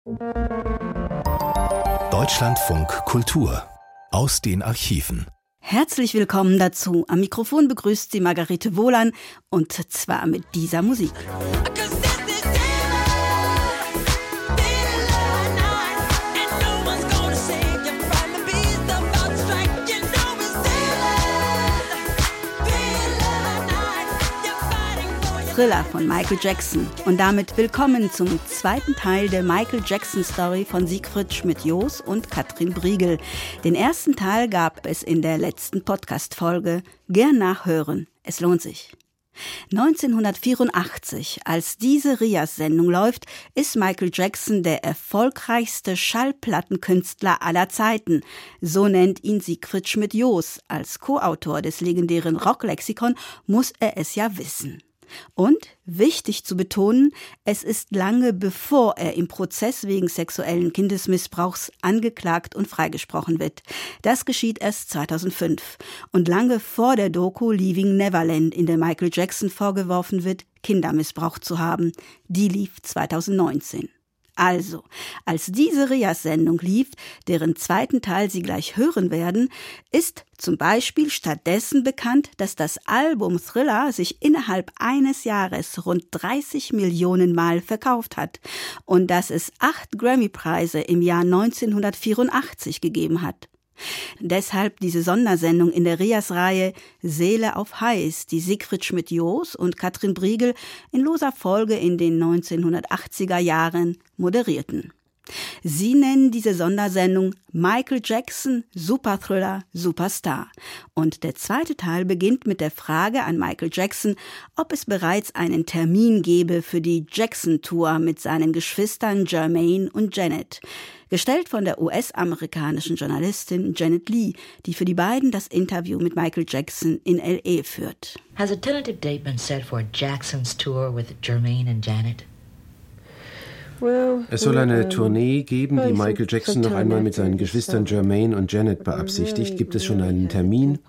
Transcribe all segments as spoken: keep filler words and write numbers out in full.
Deutschlandfunk Kultur aus den Archiven. Herzlich willkommen dazu. Am Mikrofon begrüßt Sie Margarete Wohlan und zwar mit dieser Musik. Thriller von Michael Jackson. Und damit willkommen zum zweiten Teil der Michael Jackson Story von Siegfried Schmidt-Joos und Katrin Briegel. Den ersten Teil gab es in der letzten Podcast-Folge. Gern nachhören. Es lohnt sich. neunzehnhundertvierundachtzig, als diese Rias-Sendung läuft, ist Michael Jackson der erfolgreichste Schallplattenkünstler aller Zeiten. So nennt ihn Siegfried Schmidt-Joos. Als Co-Autor des legendären Rocklexikon muss er es ja wissen. Und, wichtig zu betonen, es ist lange bevor er im Prozess wegen sexuellen Kindesmissbrauchs angeklagt und freigesprochen wird. Das geschieht erst zweitausendfünf und lange vor der Doku Leaving Neverland, in der Michael Jackson vorgeworfen wird, Kinder missbraucht zu haben. Die lief zweitausendneunzehn. Also, als diese Rias-Sendung lief, deren zweiten Teil Sie gleich hören werden, ist zum Beispiel stattdessen bekannt, dass das Album Thriller sich innerhalb eines Jahres rund dreißig Millionen Mal verkauft hat und dass es acht Grammy-Preise im Jahr neunzehnhundertvierundachtzig gegeben hat. Deshalb diese Sondersendung in der Rias-Reihe Seele auf Heiß, die Siegfried Schmidt-Joos und Katrin Briegel in loser Folge in den neunzehnhundertachtziger Jahren moderierten. Sie nennen diese Sondersendung Michael Jackson, Superthriller, Superstar. Und der zweite Teil beginnt mit der Frage an Michael Jackson, ob es bereits einen Termin gebe für die Jackson-Tour mit seinen Geschwistern Jermaine und Janet. Gestellt von der U S-amerikanischen Journalistin Janet Lee, die für die beiden das Interview mit Michael Jackson in L A führt. Has a tentative date been set for Jackson's tour with Jermaine and Janet? Es soll eine Tournee geben, die Michael Jackson noch einmal mit seinen Geschwistern Jermaine und Janet beabsichtigt. Gibt es schon einen Termin?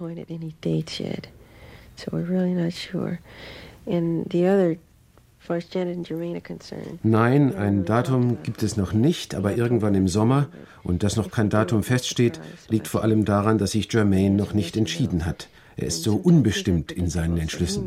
Nein, ein Datum gibt es noch nicht, aber irgendwann im Sommer. Und dass noch kein Datum feststeht, liegt vor allem daran, dass sich Jermaine noch nicht entschieden hat. Er ist so unbestimmt in seinen Entschlüssen.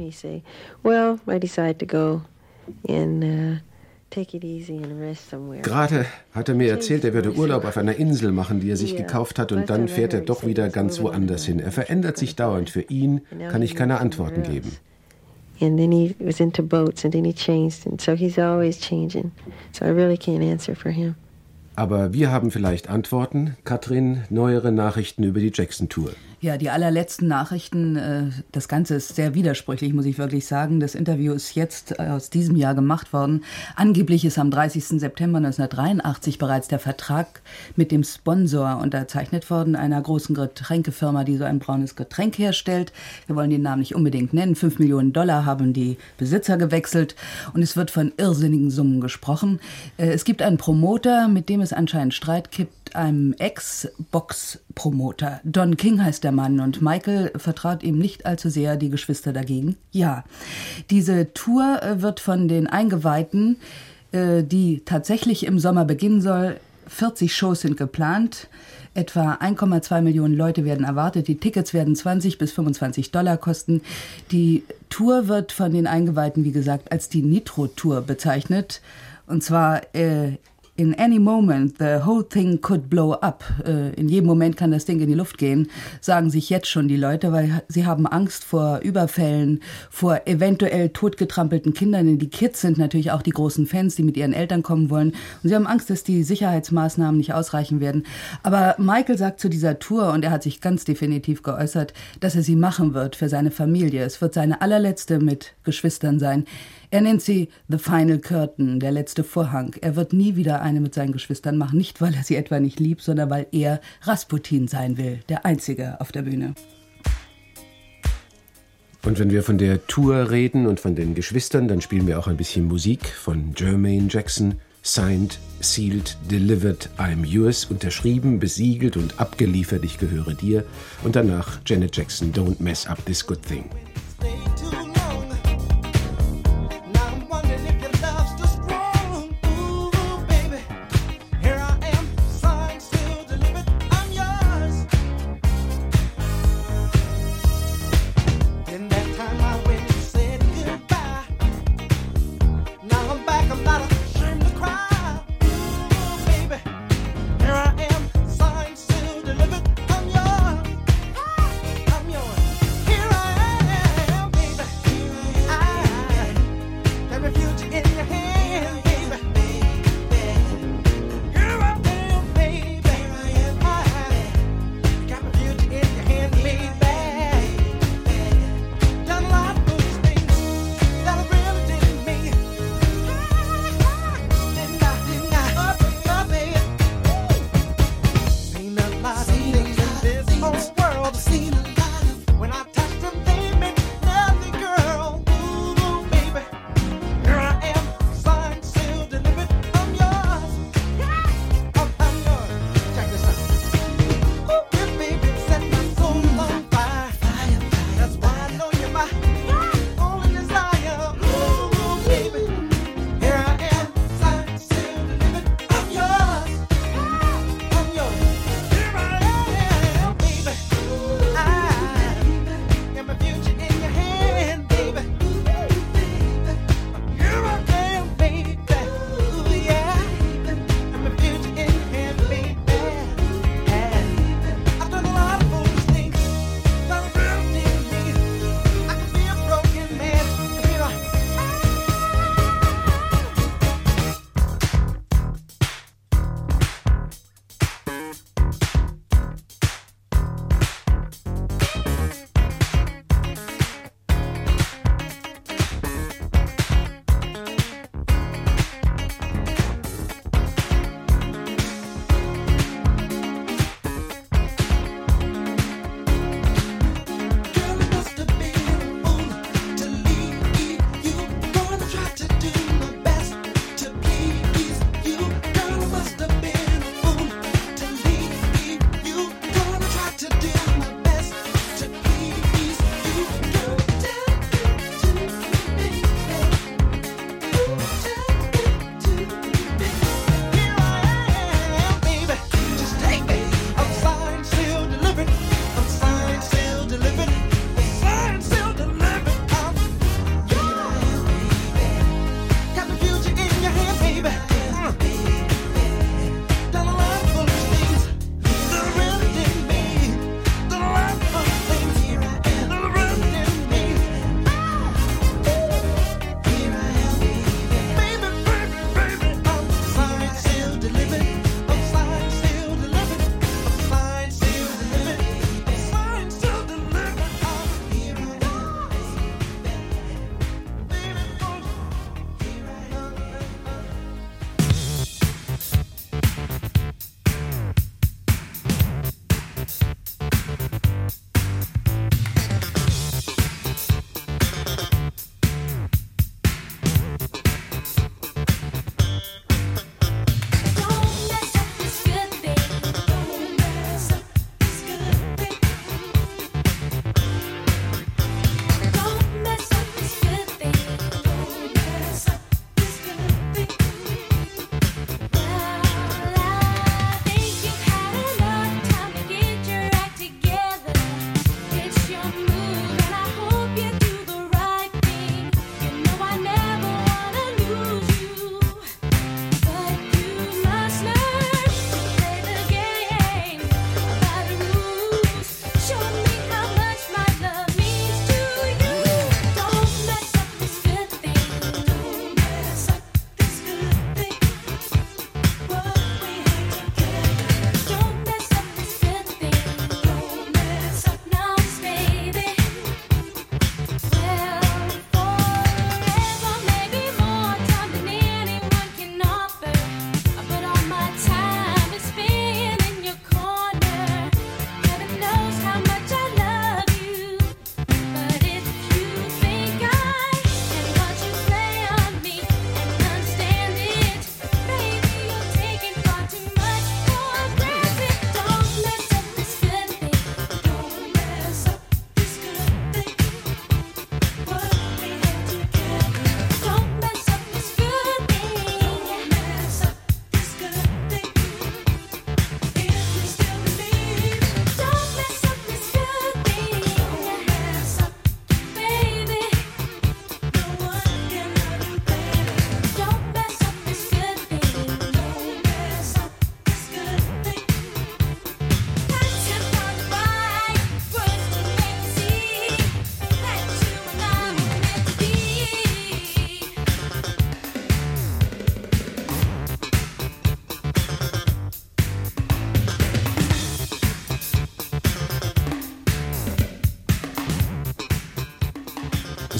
Gerade hat er mir erzählt, er würde Urlaub auf einer Insel machen, die er sich gekauft hat, und dann fährt er doch wieder ganz woanders hin. Er verändert sich dauernd. Für ihn kann ich keine Antworten geben. And then he was into boats and then he changed, and so he's always changing. So I really can't answer for him. Aber wir haben vielleicht Antworten. Katrin, neuere Nachrichten über die Jackson-Tour. Ja, die allerletzten Nachrichten, das Ganze ist sehr widersprüchlich, muss ich wirklich sagen. Das Interview ist jetzt aus diesem Jahr gemacht worden. Angeblich ist am dreißigsten September neunzehnhundertdreiundachtzig bereits der Vertrag mit dem Sponsor unterzeichnet worden, einer großen Getränkefirma, die so ein braunes Getränk herstellt. Wir wollen den Namen nicht unbedingt nennen. Fünf Millionen Dollar haben die Besitzer gewechselt und es wird von irrsinnigen Summen gesprochen. Es gibt einen Promoter, mit dem es anscheinend Streit gibt, einem Ex-Box-Promoter. Don King heißt der Mann, und Michael vertraut ihm nicht allzu sehr, die Geschwister dagegen. Ja, diese Tour wird von den Eingeweihten, die tatsächlich im Sommer beginnen soll, vierzig Shows sind geplant. Etwa eins Komma zwei Millionen Leute werden erwartet. Die Tickets werden zwanzig bis fünfundzwanzig Dollar kosten. Die Tour wird von den Eingeweihten, wie gesagt, als die Nitro-Tour bezeichnet. Und zwar äh, in any moment, the whole thing could blow up. In jedem Moment kann das Ding in die Luft gehen, sagen sich jetzt schon die Leute, weil sie haben Angst vor Überfällen, vor eventuell totgetrampelten Kindern. Denn die Kids sind natürlich auch die großen Fans, die mit ihren Eltern kommen wollen. Und sie haben Angst, dass die Sicherheitsmaßnahmen nicht ausreichen werden. Aber Michael sagt zu dieser Tour, und er hat sich ganz definitiv geäußert, dass er sie machen wird für seine Familie. Es wird seine allerletzte mit Geschwistern sein. Er nennt sie The Final Curtain, der letzte Vorhang. Er wird nie wieder eine mit seinen Geschwistern machen, nicht weil er sie etwa nicht liebt, sondern weil er Rasputin sein will, der Einzige auf der Bühne. Und wenn wir von der Tour reden und von den Geschwistern, dann spielen wir auch ein bisschen Musik von Jermaine Jackson. Signed, sealed, delivered, I'm yours, unterschrieben, besiegelt und abgeliefert, ich gehöre dir. Und danach Janet Jackson, Don't Mess Up This Good Thing.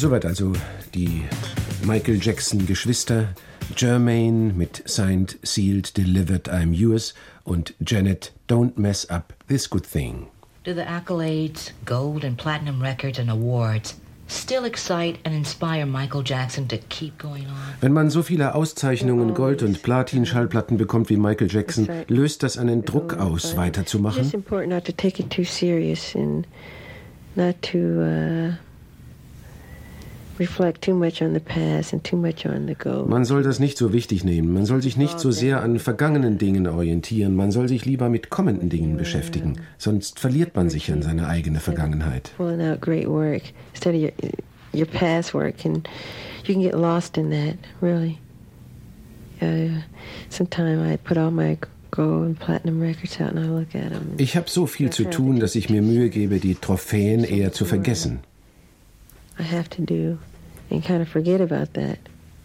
Soweit also die Michael Jackson-Geschwister. Jermaine mit Signed, Sealed, Delivered, I'm Yours und Janet, Don't Mess Up This Good Thing. Do the accolades, gold and platinum records and awards still excite and inspire Michael Jackson to keep going on? Wenn man so viele Auszeichnungen, Gold- und Platin-Schallplatten bekommt wie Michael Jackson, löst das einen Druck aus, weiterzumachen? It's important not to take it too serious and not to uh, reflect too much on the past and too much on the gold. Man soll das nicht so wichtig nehmen. Man soll sich nicht so sehr an vergangenen Dingen orientieren. Man soll sich lieber mit kommenden Dingen beschäftigen. Sonst verliert man sich an seine eigene Vergangenheit. Pulling out great work instead of your, your past work, and you can get lost in that, really. Uh, sometime I put all my gold and platinum records out and I look at them. Ich habe so viel zu tun, dass ich mir Mühe gebe, die Trophäen eher zu vergessen. I have to do and kind of forget about that.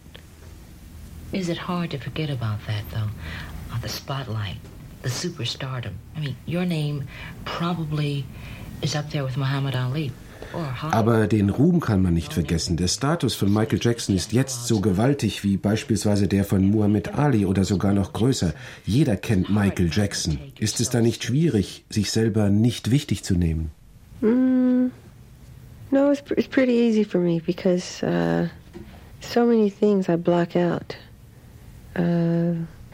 Is it hard to forget about that, though? Uh, the spotlight, the superstardom. I mean, your name probably is up there with Muhammad Ali. Aber den Ruhm kann man nicht vergessen. Der Status von Michael Jackson ist jetzt so gewaltig wie beispielsweise der von Muhammad Ali oder sogar noch größer. Jeder kennt Michael Jackson. Ist es da nicht schwierig, sich selber nicht wichtig zu nehmen? Mm, no, it's, it's pretty easy for me because uh, so many things I block out. Uh,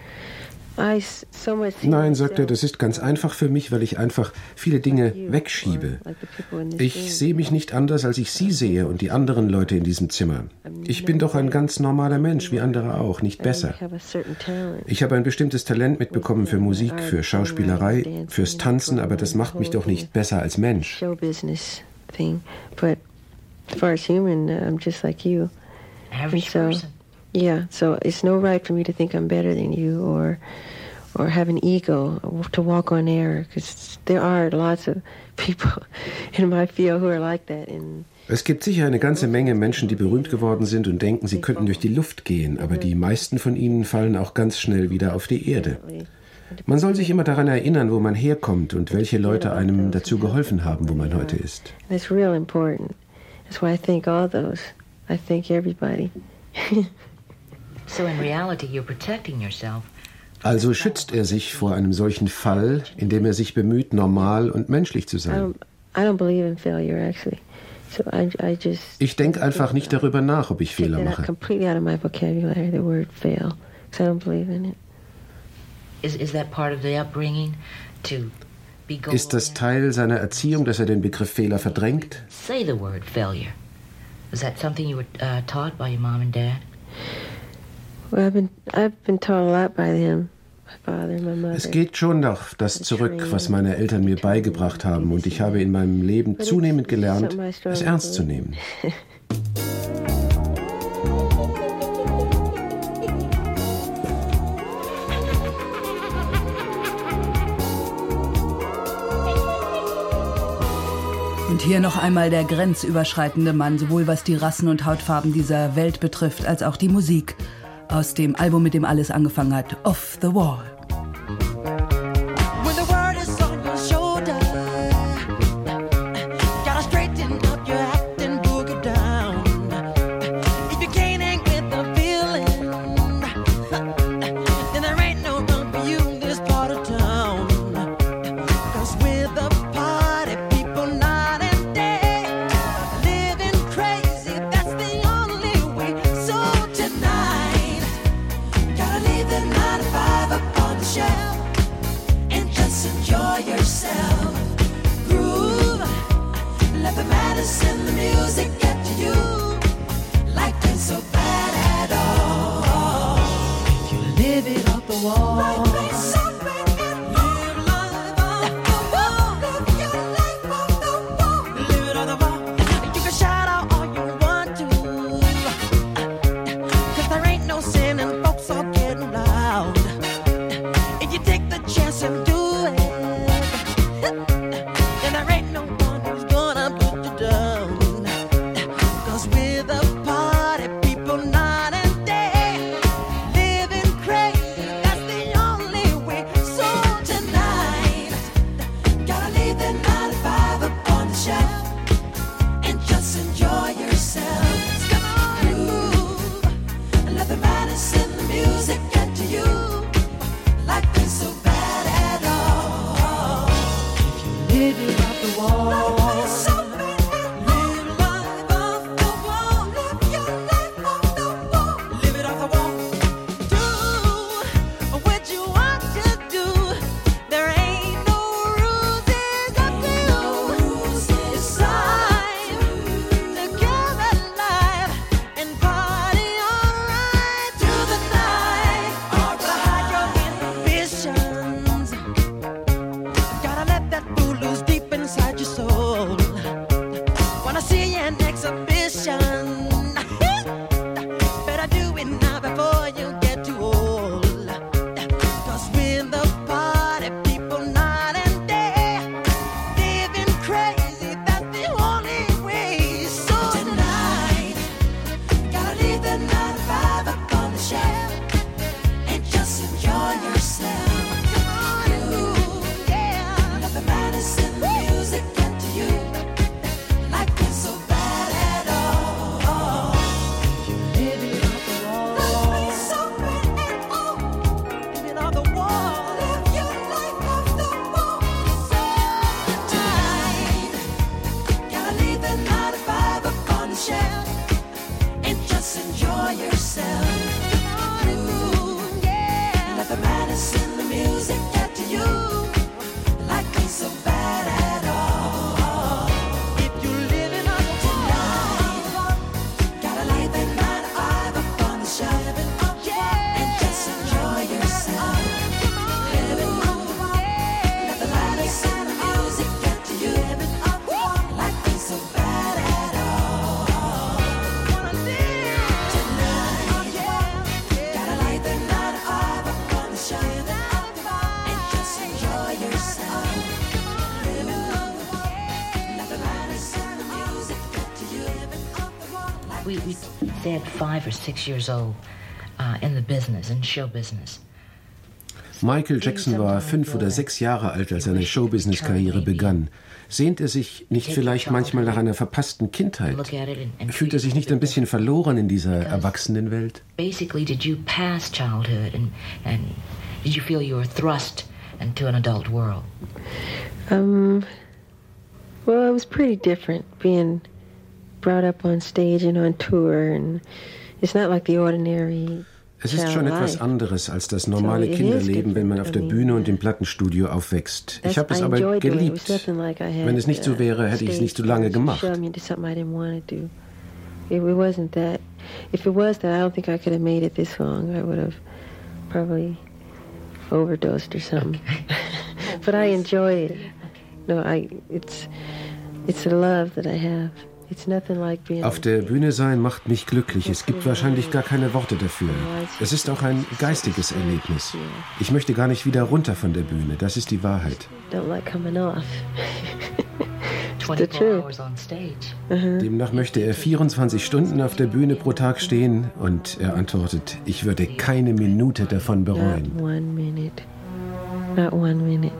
Nein, sagt er, das ist ganz einfach für mich, weil ich einfach viele Dinge wegschiebe. Ich sehe mich nicht anders, als ich Sie sehe und die anderen Leute in diesem Zimmer. Ich bin doch ein ganz normaler Mensch, wie andere auch, nicht besser. Ich habe ein bestimmtes Talent mitbekommen für Musik, für Schauspielerei, fürs Tanzen, aber das macht mich doch nicht besser als Mensch. Yeah, so it's no right for me to think I'm better than you or or have an ego to walk on air, because there are lots of people in my field who are like that. And es gibt sicher eine ganze Menge Menschen, die berühmt geworden sind und denken, sie könnten durch die Luft gehen, aber die meisten von ihnen fallen auch ganz schnell wieder auf die Erde. Man soll sich immer daran erinnern, wo man herkommt und welche Leute einem dazu geholfen haben, wo man heute ist. That's real important. That's why I thank all those. I thank everybody. So in reality, you're protecting yourself. Also schützt er sich vor einem solchen Fall, indem er sich bemüht, normal und menschlich zu sein. Ich denke einfach nicht darüber nach, ob ich Fehler mache. Ist das Teil seiner Erziehung, dass er den Begriff Fehler verdrängt? Say the word failure. Was that something you were uh, taught by your mom and dad? Well, I've been, I've been taught a lot by them, my father and my mother. Es geht schon auf das zurück, was meine Eltern mir beigebracht haben, und ich habe in meinem Leben zunehmend gelernt, es ernst zu nehmen. Und hier noch einmal der grenzüberschreitende Mann, sowohl was die Rassen und Hautfarben dieser Welt betrifft, als auch die Musik. Aus dem Album, mit dem alles angefangen hat, Off the Wall. Party people night and day, living crazy, that's the only We, we Dad, five or six years old, uh, in the business, in show business. Michael Jackson war fünf oder sechs Jahre alt, als seine Showbusiness-Karriere begann. Sehnt er sich nicht vielleicht manchmal nach einer verpassten Kindheit? Fühlt er sich nicht ein bisschen verloren in dieser Erwachsenenwelt? Basically, did you pass childhood and, and did you feel you were thrust into an adult world? Um, well, it was pretty different being brought up on stage and on tour, and it's not like the ordinary. Es ist schon etwas anderes als das normale Kinderleben, wenn man auf der Bühne und im Plattenstudio aufwächst. Ich habe es aber geliebt. Wenn es nicht so wäre, hätte ich es nicht so lange gemacht. It wasn't that. If it was that, I don't think I could have made it this long. I would have probably overdosed or something. But I enjoy it. No, I. It's it's a love that I have. Auf der Bühne sein macht mich glücklich. Es gibt wahrscheinlich gar keine Worte dafür. Es ist auch ein geistiges Erlebnis. Ich möchte gar nicht wieder runter von der Bühne. Das ist die Wahrheit. Demnach möchte er vierundzwanzig Stunden auf der Bühne pro Tag stehen und er antwortet, ich würde keine Minute davon bereuen. Not one minute. Not one minute.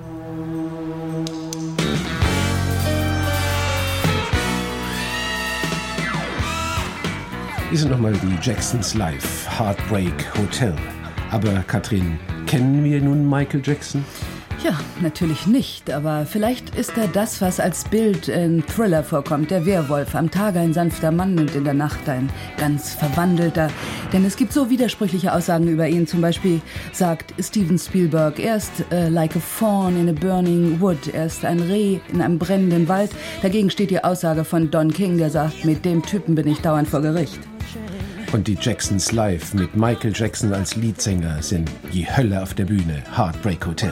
Hier sind nochmal die Jacksons Live, Heartbreak Hotel. Aber Katrin, kennen wir nun Michael Jackson? Ja, natürlich nicht, aber vielleicht ist er das, was als Bild in Thriller vorkommt. Der Werwolf, am Tage ein sanfter Mann und in der Nacht ein ganz verwandelter. Denn es gibt so widersprüchliche Aussagen über ihn. Zum Beispiel sagt Steven Spielberg, er ist uh, like a fawn in a burning wood. Er ist ein Reh in einem brennenden Wald. Dagegen steht die Aussage von Don King, der sagt, mit dem Typen bin ich dauernd vor Gericht. Und die Jacksons Live mit Michael Jackson als Leadsänger sind die Hölle auf der Bühne, Heartbreak Hotel.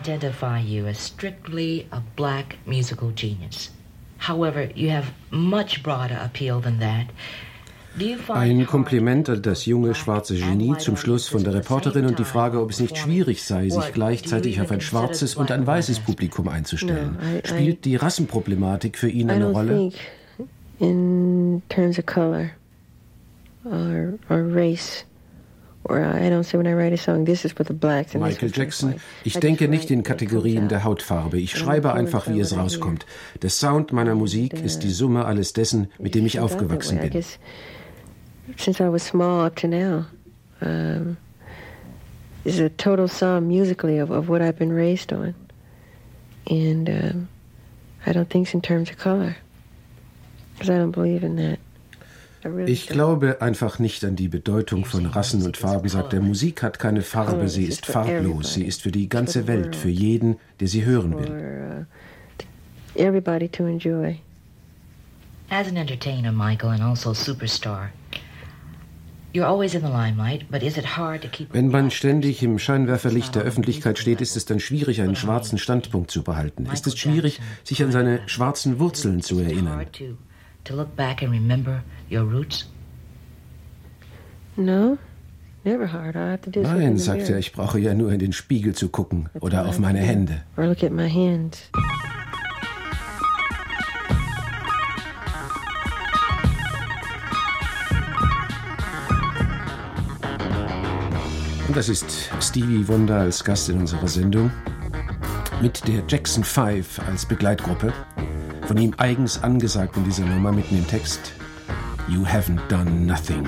identify you as strictly a black musical genius. However, you have much broader appeal than that. Ein Kompliment an das junge schwarze Genie zum Schluss von der Reporterin und die Frage, ob es nicht schwierig sei, sich gleichzeitig auf ein schwarzes und ein weißes Publikum einzustellen. Spielt die Rassenproblematik für ihn eine Rolle? In terms of color or, or race. Michael Jackson, ich denke nicht in Kategorien der Hautfarbe. Ich schreibe einfach, wie es rauskommt. Der Sound meiner Musik ist die Summe alles dessen, mit dem ich aufgewachsen bin. Since I was small up to now, um, is a total sum musically of, of what I've been raised on. And um, I don't think it's in terms of color, because I don't believe in that. Ich glaube einfach nicht an die Bedeutung von Rassen und Farben, sagt er. Musik hat keine Farbe, sie ist farblos, sie ist für die ganze Welt, für jeden, der sie hören will. Everybody to enjoy. As an entertainer, Michael, and also superstar, you're always in the limelight, but is it hard to keep... Wenn man ständig im Scheinwerferlicht der Öffentlichkeit steht, ist es dann schwierig, einen schwarzen Standpunkt zu behalten. Ist es schwierig, sich an seine schwarzen Wurzeln zu erinnern? To look back and remember your roots? No, never hard. I have to do Nein, sagt er, ich brauche ja nur in den Spiegel zu gucken oder auf meine Hände. Or look at my hands. Und das ist Stevie Wonder als Gast in unserer Sendung mit der Jackson Five als Begleitgruppe. Von ihm eigens angesagt in dieser Nummer mitten im Text: You haven't done nothing.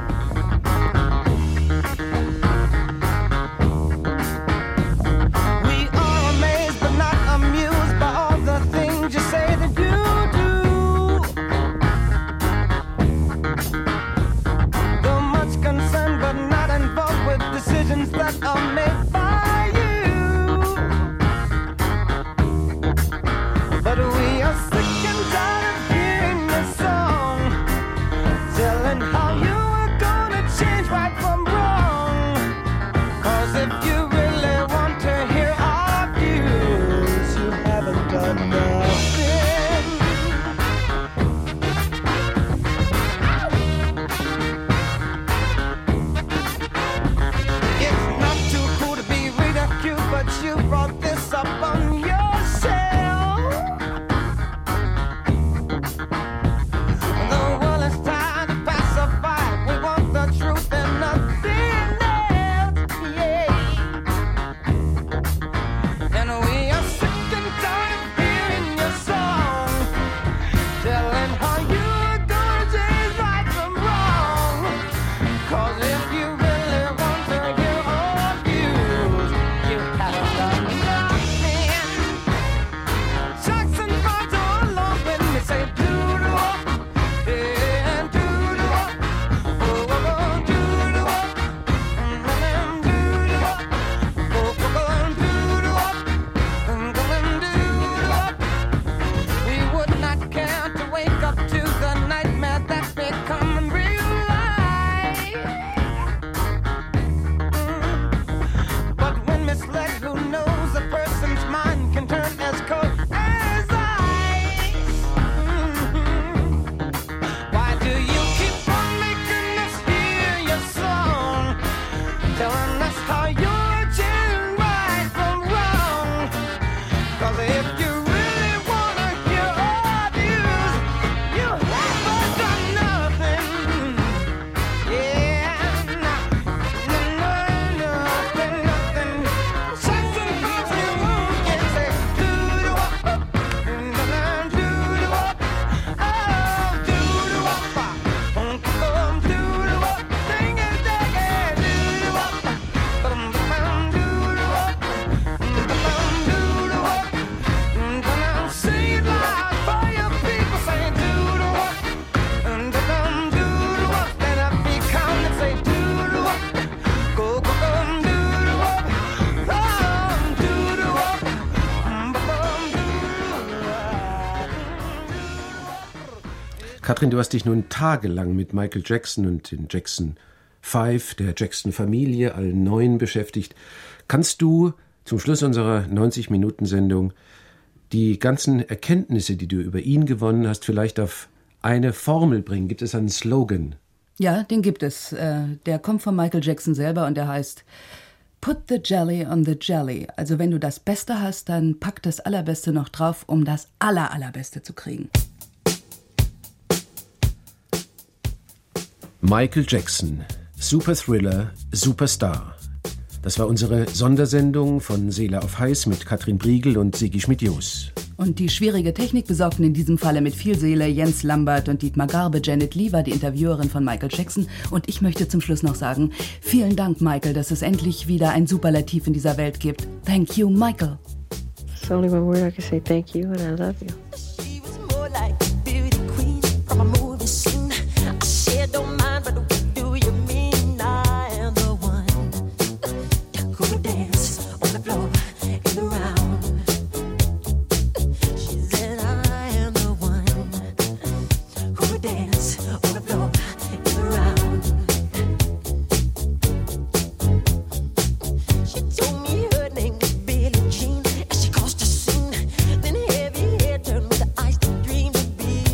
Katrin, du hast dich nun tagelang mit Michael Jackson und den Jackson Five, der Jackson-Familie, allen Neuen beschäftigt. Kannst du zum Schluss unserer neunzig-Minuten-Sendung die ganzen Erkenntnisse, die du über ihn gewonnen hast, vielleicht auf eine Formel bringen. Gibt es einen Slogan? Ja, den gibt es. Der kommt von Michael Jackson selber und der heißt Put the jelly on the jelly. Also wenn du das Beste hast, dann pack das Allerbeste noch drauf, um das Aller, Allerbeste zu kriegen. Michael Jackson, Super Thriller, Superstar. Das war unsere Sondersendung von Seele auf Heiß mit Katrin Briegel und Sigi Schmidt-Jos. Und die schwierige Technik besorgten in diesem Falle mit viel Seele Jens Lambert und Dietmar Garbe. Janet Lee war die Interviewerin von Michael Jackson. Und ich möchte zum Schluss noch sagen, vielen Dank, Michael, dass es endlich wieder ein Superlativ in dieser Welt gibt. Thank you, Michael. It's only one word I can say, thank you and I love you. She was more like a beauty queen from a movie scene. I said, don't mind, but what do you mean? I am the one who would dance on the floor in the round. She said, I am the one who would dance on the floor in the round. She told me her name was Billie Jean as she caused a scene. Then heavy hair turned with the eyes that dreamed of being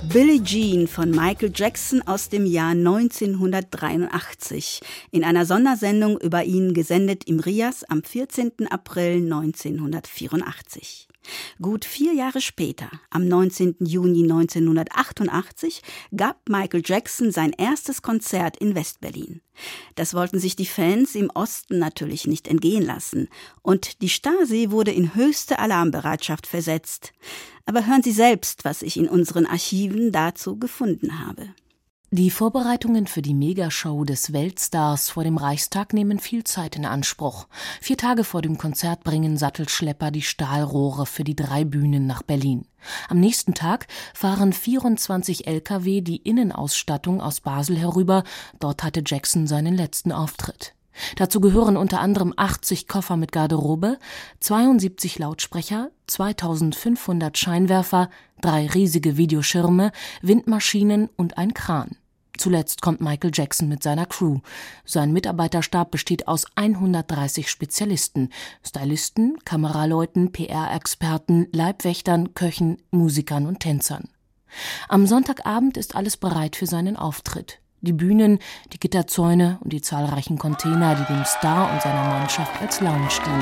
Billie Jean von Michael Jackson aus dem Jahr neunzehnhundertdreiundachtzig. In einer Sondersendung über ihn gesendet im Rias am vierzehnten April neunzehnhundertvierundachtzig. Gut vier Jahre später, am neunzehnten Juni neunzehnhundertachtundachtzig, gab Michael Jackson sein erstes Konzert in West-Berlin. Das wollten sich die Fans im Osten natürlich nicht entgehen lassen. Und die Stasi wurde in höchste Alarmbereitschaft versetzt. Aber hören Sie selbst, was ich in unseren Archiven dazu gefunden habe. Die Vorbereitungen für die Megashow des Weltstars vor dem Reichstag nehmen viel Zeit in Anspruch. Vier Tage vor dem Konzert bringen Sattelschlepper die Stahlrohre für die drei Bühnen nach Berlin. Am nächsten Tag fahren vierundzwanzig L K W die Innenausstattung aus Basel herüber. Dort hatte Jackson seinen letzten Auftritt. Dazu gehören unter anderem achtzig Koffer mit Garderobe, zweiundsiebzig Lautsprecher, zweitausendfünfhundert Scheinwerfer, drei riesige Videoschirme, Windmaschinen und ein Kran. Zuletzt kommt Michael Jackson mit seiner Crew. Sein Mitarbeiterstab besteht aus hundertdreißig Spezialisten, Stylisten, Kameraleuten, P R-Experten, Leibwächtern, Köchen, Musikern und Tänzern. Am Sonntagabend ist alles bereit für seinen Auftritt. Die Bühnen, die Gitterzäune und die zahlreichen Container, die dem Star und seiner Mannschaft als Lounge dienen.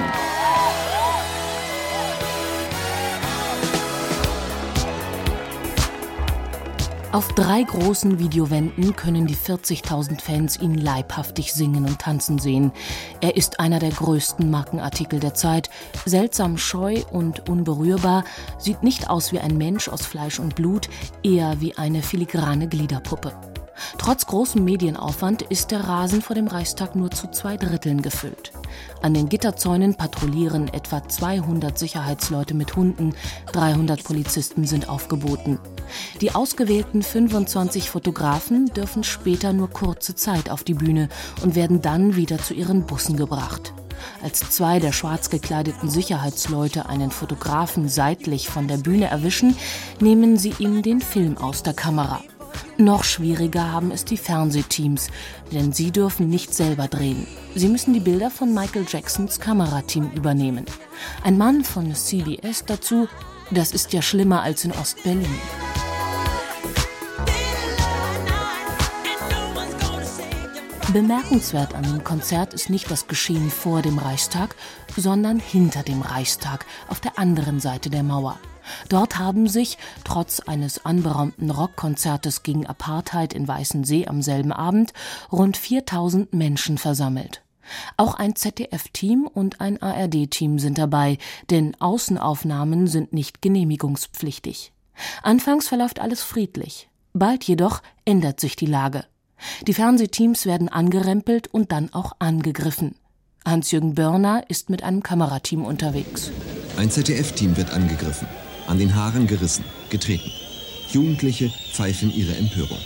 Auf drei großen Videowänden können die vierzigtausend Fans ihn leibhaftig singen und tanzen sehen. Er ist einer der größten Markenartikel der Zeit, seltsam scheu und unberührbar, sieht nicht aus wie ein Mensch aus Fleisch und Blut, eher wie eine filigrane Gliederpuppe. Trotz großem Medienaufwand ist der Rasen vor dem Reichstag nur zu zwei Dritteln gefüllt. An den Gitterzäunen patrouillieren etwa zweihundert Sicherheitsleute mit Hunden, dreihundert Polizisten sind aufgeboten. Die ausgewählten fünfundzwanzig Fotografen dürfen später nur kurze Zeit auf die Bühne und werden dann wieder zu ihren Bussen gebracht. Als zwei der schwarz gekleideten Sicherheitsleute einen Fotografen seitlich von der Bühne erwischen, nehmen sie ihm den Film aus der Kamera. Noch schwieriger haben es die Fernsehteams, denn sie dürfen nicht selber drehen. Sie müssen die Bilder von Michael Jacksons Kamerateam übernehmen. Ein Mann von C B S dazu: Das ist ja schlimmer als in Ost-Berlin. Bemerkenswert an dem Konzert ist nicht das Geschehen vor dem Reichstag, sondern hinter dem Reichstag, auf der anderen Seite der Mauer. Dort haben sich, trotz eines anberaumten Rockkonzertes gegen Apartheid in Weißensee am selben Abend, rund viertausend Menschen versammelt. Auch ein Z D F-Team und ein A R D-Team sind dabei, denn Außenaufnahmen sind nicht genehmigungspflichtig. Anfangs verläuft alles friedlich. Bald jedoch ändert sich die Lage. Die Fernsehteams werden angerempelt und dann auch angegriffen. Hans-Jürgen Börner ist mit einem Kamerateam unterwegs. Ein Z D F-Team wird angegriffen, an den Haaren gerissen, getreten. Jugendliche pfeifen ihre Empörung.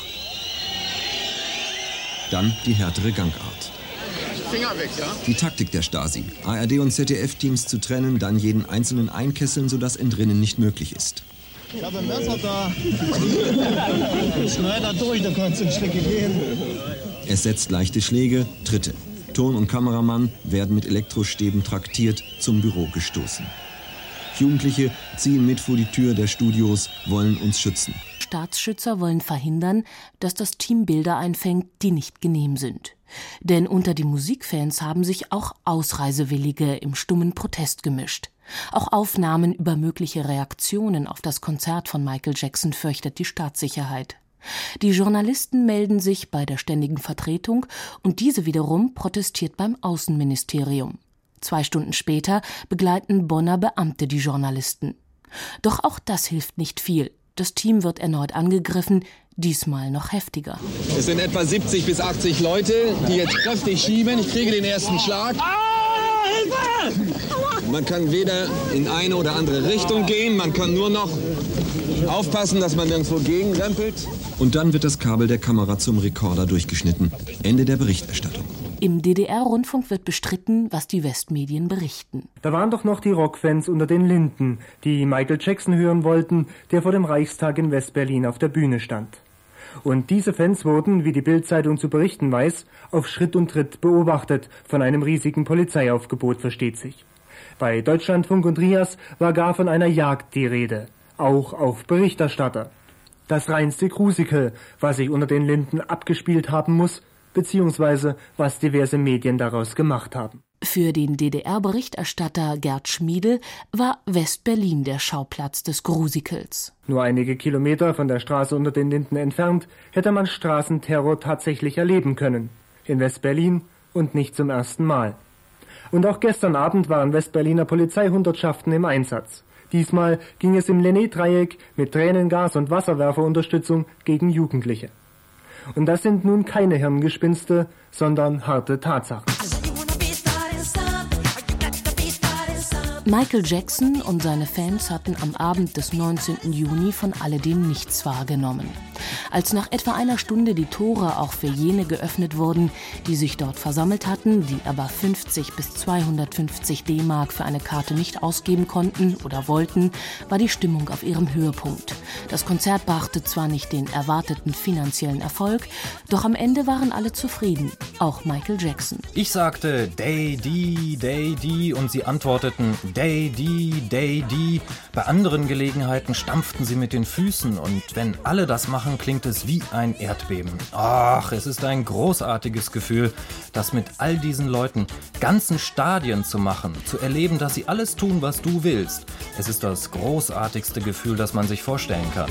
Dann die härtere Gangart. Finger weg, ja? Die Taktik der Stasi, A R D und Z D F-Teams zu trennen, dann jeden einzelnen einkesseln, sodass Entrinnen nicht möglich ist. Ich habe ein Messer da. Schneid da durch, da kannst du ein Stück gehen. Es setzt leichte Schläge, Tritte. Ton und Kameramann werden mit Elektrostäben traktiert, zum Büro gestoßen. Jugendliche ziehen mit vor die Tür der Studios, wollen uns schützen. Staatsschützer wollen verhindern, dass das Team Bilder einfängt, die nicht genehm sind. Denn unter die Musikfans haben sich auch Ausreisewillige im stummen Protest gemischt. Auch Aufnahmen über mögliche Reaktionen auf das Konzert von Michael Jackson fürchtet die Staatssicherheit. Die Journalisten melden sich bei der Ständigen Vertretung und diese wiederum protestiert beim Außenministerium. Zwei Stunden später begleiten Bonner Beamte die Journalisten. Doch auch das hilft nicht viel. Das Team wird erneut angegriffen, diesmal noch heftiger. Es sind etwa siebzig bis achtzig Leute, die jetzt kräftig schieben. Ich kriege den ersten Schlag. Man kann weder in eine oder andere Richtung gehen, man kann nur noch aufpassen, dass man nirgendwo gegenrempelt. Und dann wird das Kabel der Kamera zum Rekorder durchgeschnitten. Ende der Berichterstattung. Im D D R-Rundfunk wird bestritten, was die Westmedien berichten. Da waren doch noch die Rockfans unter den Linden, die Michael Jackson hören wollten, der vor dem Reichstag in West-Berlin auf der Bühne stand. Und diese Fans wurden, wie die Bild-Zeitung zu berichten weiß, auf Schritt und Tritt beobachtet von einem riesigen Polizeiaufgebot, versteht sich. Bei Deutschlandfunk und Rias war gar von einer Jagd die Rede, auch auf Berichterstatter. das reinste Grusikel, was sich unter den Linden abgespielt haben muss, beziehungsweise was diverse Medien daraus gemacht haben. Für den D D R-Berichterstatter Gerd Schmiedel war West-Berlin der Schauplatz des Grusikels. Nur einige Kilometer von der Straße unter den Linden entfernt hätte man Straßenterror tatsächlich erleben können. In West-Berlin und nicht zum ersten Mal. Und auch gestern Abend waren West-Berliner Polizeihundertschaften im Einsatz. Diesmal ging es im Lenné-Dreieck mit Tränengas- und Wasserwerferunterstützung gegen Jugendliche. Und das sind nun keine Hirngespinste, sondern harte Tatsachen. Michael Jackson und seine Fans hatten am Abend des neunzehnten Juni von alledem nichts wahrgenommen. Als nach etwa einer Stunde die Tore auch für jene geöffnet wurden, die sich dort versammelt hatten, die aber fünfzig bis zweihundertfünfzig D-Mark für eine Karte nicht ausgeben konnten oder wollten, war die Stimmung auf ihrem Höhepunkt. Das Konzert brachte zwar nicht den erwarteten finanziellen Erfolg, doch am Ende waren alle zufrieden, auch Michael Jackson. Ich sagte Day Dee, Day Dee und sie antworteten Day Dee, Day Dee. Bei anderen Gelegenheiten stampften sie mit den Füßen und wenn alle das machen, klingt es wie ein Erdbeben. Ach, es ist ein großartiges Gefühl, das mit all diesen Leuten, ganzen Stadien zu machen, zu erleben, dass sie alles tun, was du willst. Es ist das großartigste Gefühl, das man sich vorstellen kann.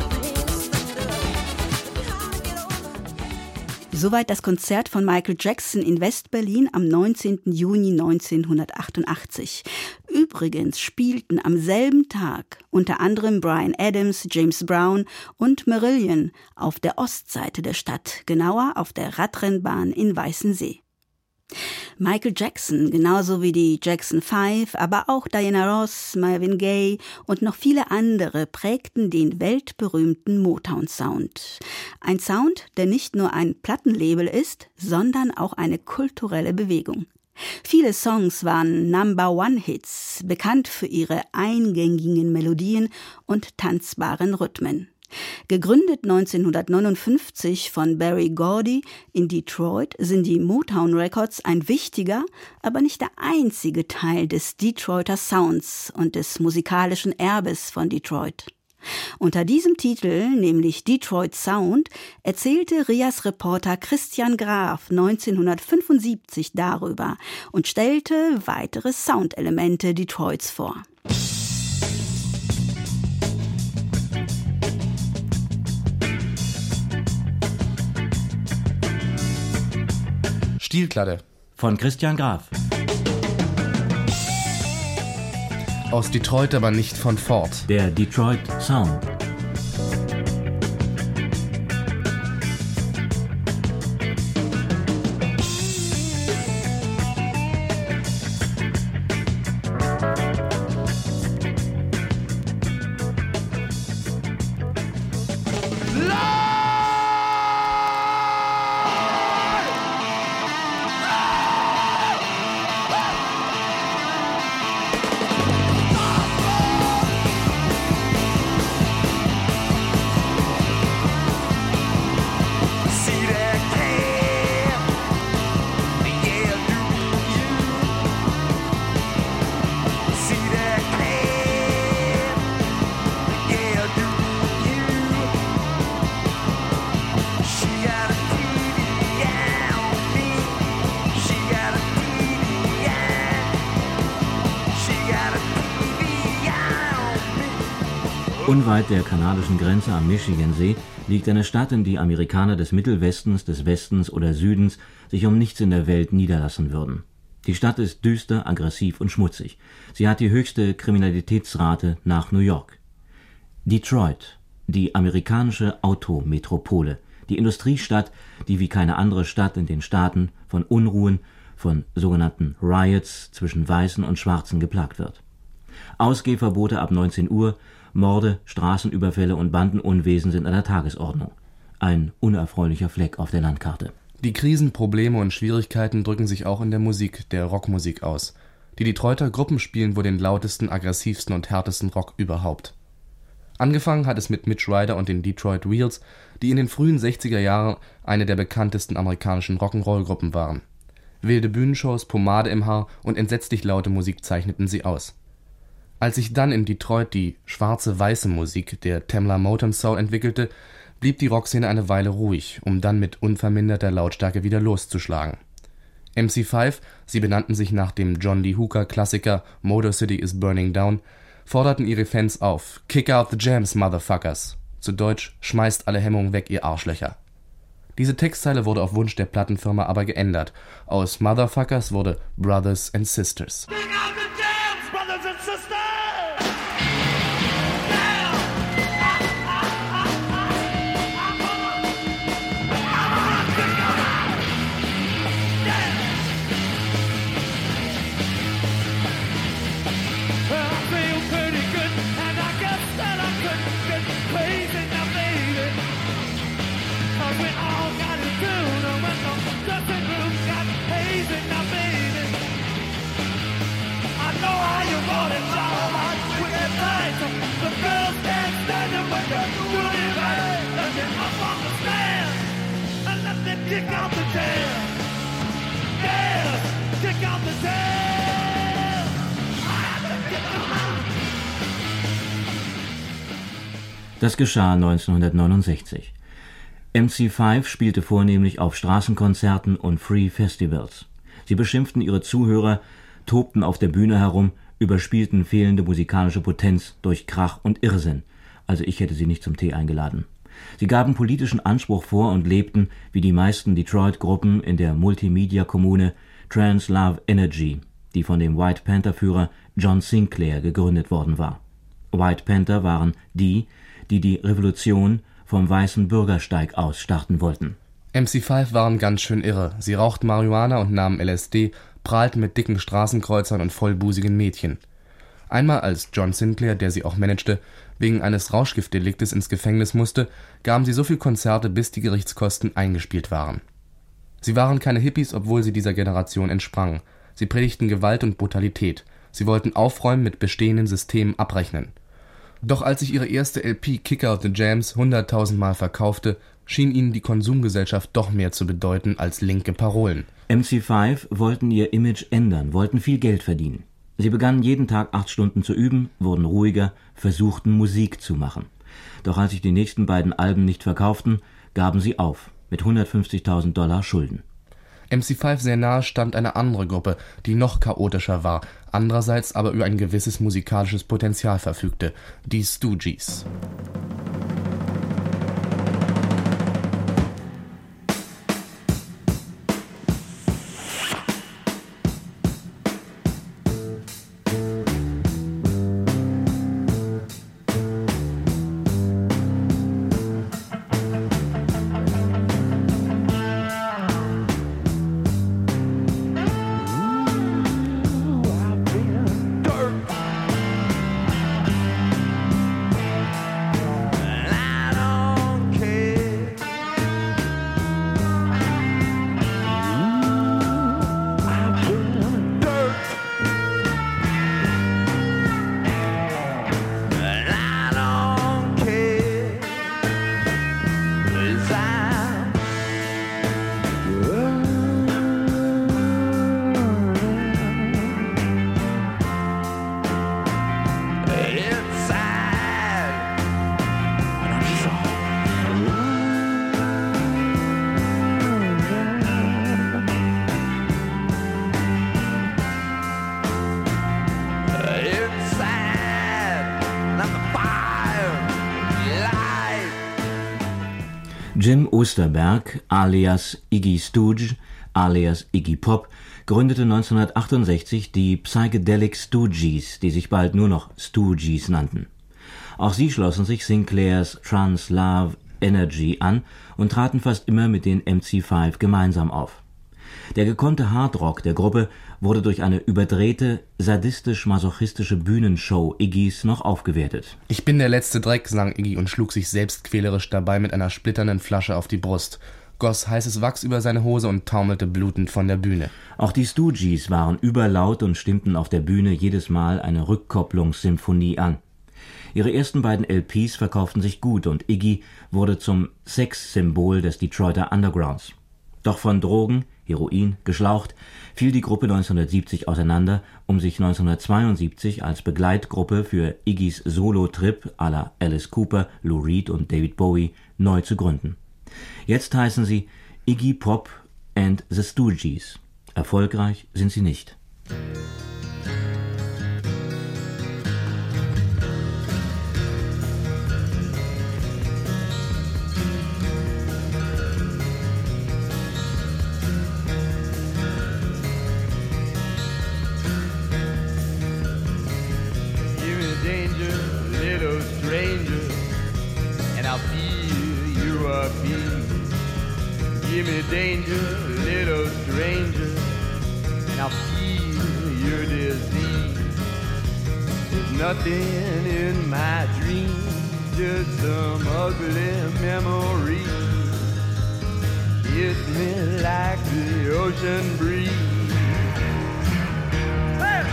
Soweit das Konzert von Michael Jackson in West-Berlin am neunzehnten Juni neunzehnhundertachtundachtzig. Übrigens spielten am selben Tag unter anderem Bryan Adams, James Brown und Marillion auf der Ostseite der Stadt, genauer auf der Radrennbahn in Weißensee. Michael Jackson, genauso wie die Jackson Five, aber auch Diana Ross, Marvin Gaye und noch viele andere prägten den weltberühmten Motown-Sound. Ein Sound, der nicht nur ein Plattenlabel ist, sondern auch eine kulturelle Bewegung. Viele Songs waren Number-One-Hits, bekannt für ihre eingängigen Melodien und tanzbaren Rhythmen. Gegründet neunzehnhundertneunundfünfzig von Berry Gordy in Detroit, sind die Motown Records ein wichtiger, aber nicht der einzige Teil des Detroiter Sounds und des musikalischen Erbes von Detroit. Unter diesem Titel, nämlich Detroit Sound, erzählte R I A-Reporter Christian Graf neunzehnhundertfünfundsiebzig darüber und stellte weitere Soundelemente Detroits vor. Stielklatte von Christian Graf. Aus Detroit, aber nicht von Ford. Der Detroit Sound. Unweit der kanadischen Grenze am Michigansee liegt eine Stadt, in die Amerikaner des Mittelwestens, des Westens oder Südens sich um nichts in der Welt niederlassen würden. Die Stadt ist düster, aggressiv und schmutzig. Sie hat die höchste Kriminalitätsrate nach New York. Detroit, die amerikanische Autometropole, die Industriestadt, die wie keine andere Stadt in den Staaten von Unruhen, von sogenannten Riots zwischen Weißen und Schwarzen geplagt wird. Ausgehverbote ab neunzehn Uhr, Morde, Straßenüberfälle und Bandenunwesen sind an der Tagesordnung. Ein unerfreulicher Fleck auf der Landkarte. Die Krisen, Probleme und Schwierigkeiten drücken sich auch in der Musik, der Rockmusik aus. Die Detroiter Gruppen spielen wohl den lautesten, aggressivsten und härtesten Rock überhaupt. Angefangen hat es mit Mitch Ryder und den Detroit Wheels, die in den frühen sechziger Jahren eine der bekanntesten amerikanischen Rock'n'Roll-Gruppen waren. Wilde Bühnenshows, Pomade im Haar und entsetzlich laute Musik zeichneten sie aus. Als sich dann in Detroit die schwarze-weiße Musik, der Tamla Motown Soul, entwickelte, blieb die Rockszene eine Weile ruhig, um dann mit unverminderter Lautstärke wieder loszuschlagen. M C fünf, sie benannten sich nach dem John Lee Hooker-Klassiker Motor City is Burning Down, forderten ihre Fans auf: Kick out the jams, motherfuckers! Zu Deutsch: Schmeißt alle Hemmungen weg, ihr Arschlöcher! Diese Textzeile wurde auf Wunsch der Plattenfirma aber geändert. Aus Motherfuckers wurde Brothers and Sisters. Kick out the jams, brothers and sisters! Kick out the jam! Yes! Kick out the jam! Das geschah neunzehnhundertneunundsechzig. M C fünf spielte vornehmlich auf Straßenkonzerten und Free Festivals. Sie beschimpften ihre Zuhörer, tobten auf der Bühne herum, überspielten fehlende musikalische Potenz durch Krach und Irrsinn. Also ich hätte sie nicht zum Tee eingeladen. Sie gaben politischen Anspruch vor und lebten, wie die meisten Detroit-Gruppen, in der Multimedia-Kommune Trans Love Energy, die von dem White Panther-Führer John Sinclair gegründet worden war. White Panther waren die, die die Revolution vom weißen Bürgersteig aus starten wollten. M C fünf waren ganz schön irre. Sie rauchten Marihuana und nahmen L S D, prahlten mit dicken Straßenkreuzern und vollbusigen Mädchen. Einmal, als John Sinclair, der sie auch managte, wegen eines Rauschgiftdeliktes ins Gefängnis musste, gaben sie so viel Konzerte, bis die Gerichtskosten eingespielt waren. Sie waren keine Hippies, obwohl sie dieser Generation entsprangen. Sie predigten Gewalt und Brutalität. Sie wollten aufräumen, mit bestehenden Systemen abrechnen. Doch als sich ihre erste L P Kick Out the Jams hunderttausendmal verkaufte, schien ihnen die Konsumgesellschaft doch mehr zu bedeuten als linke Parolen. M C fünf wollten ihr Image ändern, wollten viel Geld verdienen. Sie begannen jeden Tag acht Stunden zu üben, wurden ruhiger, versuchten Musik zu machen. Doch als sich die nächsten beiden Alben nicht verkauften, gaben sie auf, mit hundertfünfzigtausend Dollar Schulden. M C fünf sehr nahe stand eine andere Gruppe, die noch chaotischer war, andererseits aber über ein gewisses musikalisches Potenzial verfügte, die Stooges. Jim Osterberg, alias Iggy Stooge, alias Iggy Pop, gründete neunzehnhundertachtundsechzig die Psychedelic Stooges, die sich bald nur noch Stooges nannten. Auch sie schlossen sich Sinclairs Trans Love Energy an und traten fast immer mit den M C fünf gemeinsam auf. Der gekonnte Hardrock der Gruppe wurde durch eine überdrehte, sadistisch-masochistische Bühnenshow Iggys noch aufgewertet. »Ich bin der letzte Dreck«, sang Iggy und schlug sich selbst quälerisch dabei mit einer splitternden Flasche auf die Brust, goss heißes Wachs über seine Hose und taumelte blutend von der Bühne. Auch die Stooges waren überlaut und stimmten auf der Bühne jedes Mal eine Rückkopplungssymphonie an. Ihre ersten beiden L Ps verkauften sich gut und Iggy wurde zum Sexsymbol des Detroiter Undergrounds. Doch von Drogen, Heroin, geschlaucht, fiel die Gruppe neunzehnhundertsiebzig auseinander, um sich neunzehnhundertzweiundsiebzig als Begleitgruppe für Iggys Solo-Trip à la Alice Cooper, Lou Reed und David Bowie neu zu gründen. Jetzt heißen sie Iggy Pop and the Stooges. Erfolgreich sind sie nicht. Give me danger, little stranger, and I'll feel your disease. There's nothing in my dreams, just some ugly memories. Kiss me like the ocean breeze. Hey!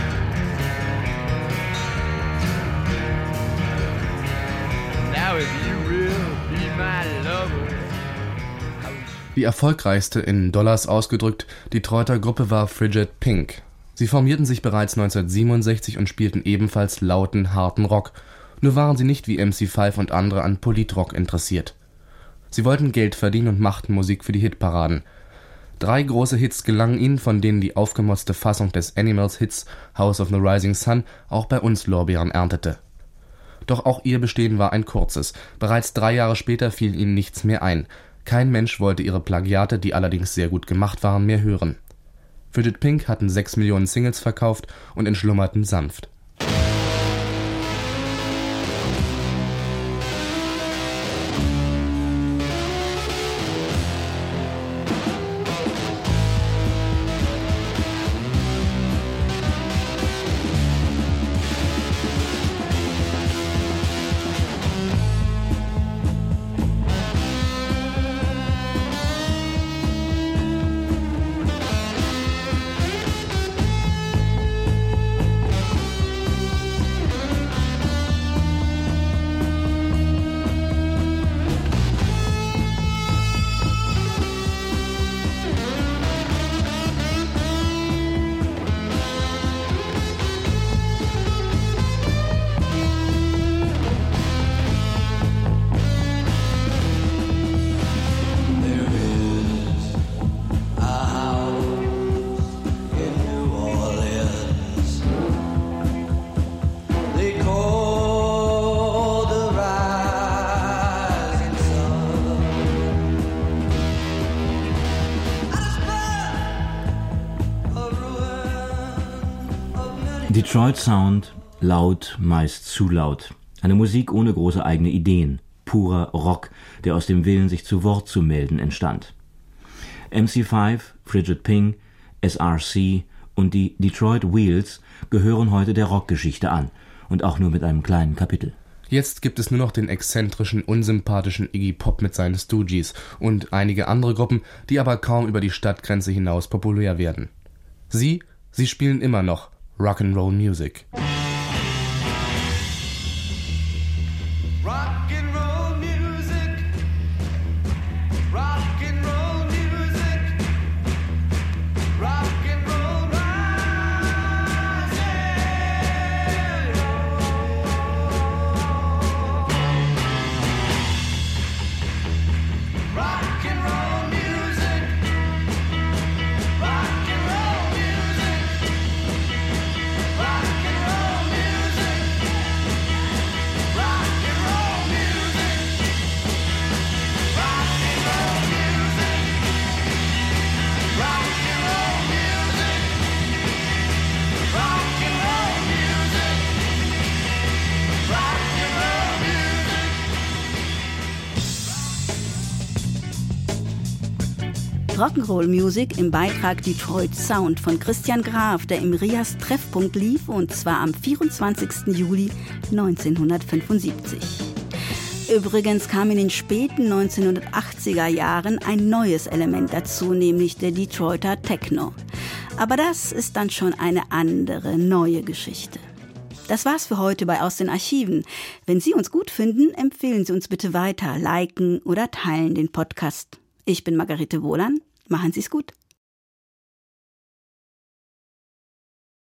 Now if you will be my lover. Die erfolgreichste, in Dollars ausgedrückt, Detroiter Gruppe war Frigid Pink. Sie formierten sich bereits neunzehnhundertsiebenundsechzig und spielten ebenfalls lauten, harten Rock. Nur waren sie nicht wie M C fünf und andere an Politrock interessiert. Sie wollten Geld verdienen und machten Musik für die Hitparaden. Drei große Hits gelangen ihnen, von denen die aufgemotzte Fassung des Animals-Hits House of the Rising Sun auch bei uns Lorbeeren erntete. Doch auch ihr Bestehen war ein kurzes. Bereits drei Jahre später fiel ihnen nichts mehr ein. Kein Mensch wollte ihre Plagiate, die allerdings sehr gut gemacht waren, mehr hören. Frigid Pink hatten sechs Millionen Singles verkauft und entschlummerten sanft. Detroit Sound, laut, meist zu laut. Eine Musik ohne große eigene Ideen. Purer Rock, der aus dem Willen, sich zu Wort zu melden, entstand. M C fünf, Frigid Pink, S R C und die Detroit Wheels gehören heute der Rockgeschichte an und auch nur mit einem kleinen Kapitel. Jetzt gibt es nur noch den exzentrischen, unsympathischen Iggy Pop mit seinen Stooges und einige andere Gruppen, die aber kaum über die Stadtgrenze hinaus populär werden. Sie, sie spielen immer noch Rock'n'Roll Music. Rock'n'Roll Music im Beitrag Detroit Sound von Christian Graf, der im Rias Treffpunkt lief, und zwar am vierundzwanzigsten Juli neunzehnhundertfünfundsiebzig. Übrigens kam in den späten neunzehnhundertachtziger Jahren ein neues Element dazu, nämlich der Detroiter Techno. Aber das ist dann schon eine andere, neue Geschichte. Das war's für heute bei Aus den Archiven. Wenn Sie uns gut finden, empfehlen Sie uns bitte weiter, liken oder teilen den Podcast. Ich bin Margarete Wohlan. Machen Sie es gut.